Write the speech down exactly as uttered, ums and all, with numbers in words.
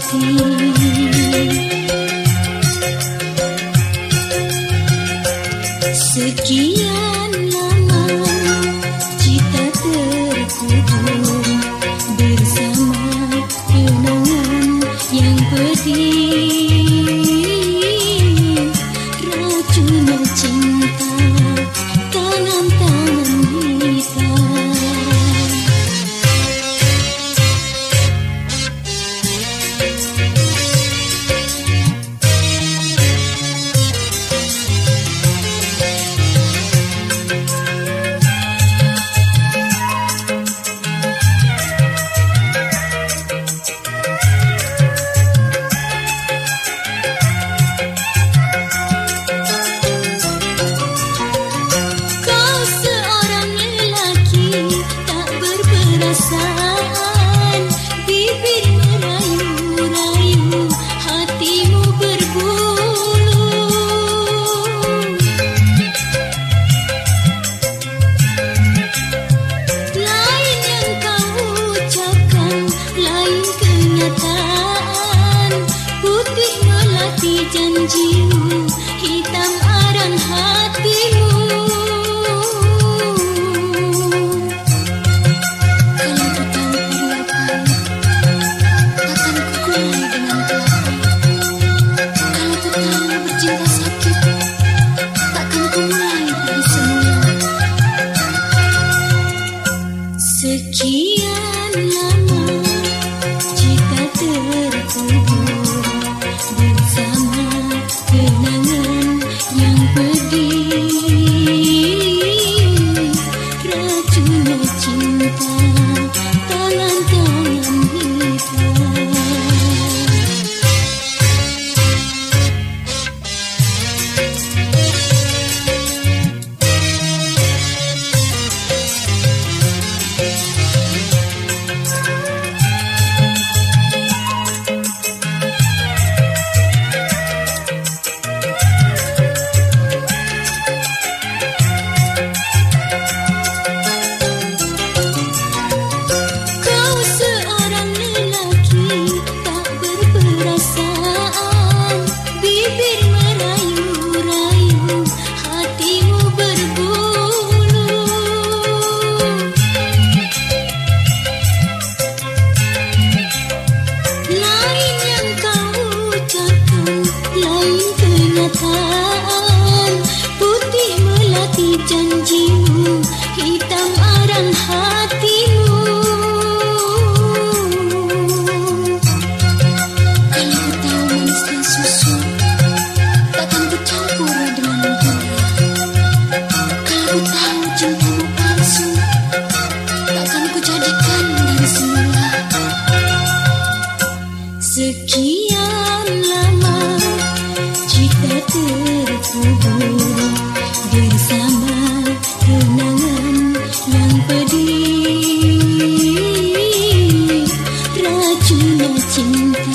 Sekian lama kita terkubur bersama kenangan yang pedih, racun cinta tangan-tangan kita. Bibir merayu-rayu, hatimu berbulu. Lain yang kau ucapkan, lain kenyataan. Putih melati janjimu, hitam arang hatimu. Sekian lama kita terkubur bersama kenangan yang pedih, racun cinta tangan-tangan kita. Putih melati janjimu, hitam arang hatimu. Kalau ku tahu manisnya susu, takkan ku campur dengan gula. Kalau ku tahu cintamu palsu, takkan ku jadikan dari semula. Sekian lama kita terkubur bersama kenangan yang pedih, racun cinta